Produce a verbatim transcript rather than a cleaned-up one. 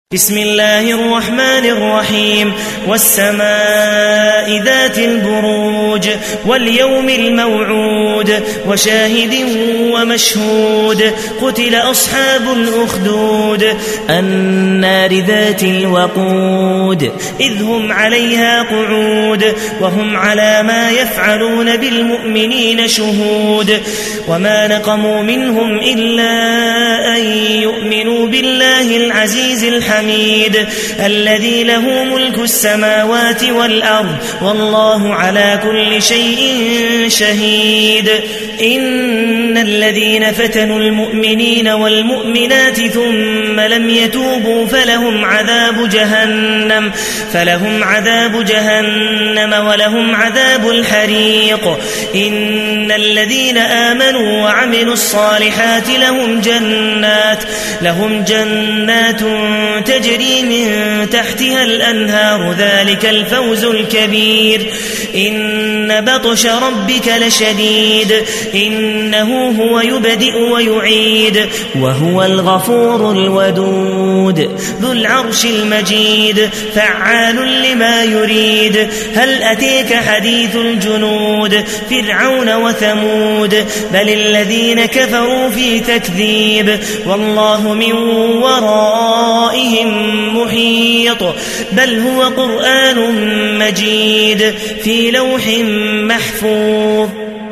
بسم الله الرحمن الرحيم والسماء ذات البروج واليوم الموعود وشاهد ومشهود قتل أصحاب الأخدود النار ذات الوقود إذ هم عليها قعود وهم على ما يفعلون بالمؤمنين شهود وما نقموا منهم إلا أن يؤمنوا بالله العزيز الحميد حميد الذي له ملك السماوات والأرض والله على كل شيء شهيد إن الذين فتنوا المؤمنين والمؤمنات ثم لم يتوبوا فلهم عذاب جهنم فلهم عذاب جهنم ولهم عذاب الحريق إن الذين آمنوا وعملوا الصالحات لهم جنات لهم جنات تجري من تحتها الأنهار ذلك الفوز الكبير إن بطش ربك لشديد إنه هو يبدئ ويعيد وهو الغفور الودود ذو العرش المجيد فعال لما يريد هل أتيك حديث الجنود فرعون وثمود بل الذين كفروا في تكذيب والله من ورائهم محيط بل هو قرآن مجيد في لوح محفوظ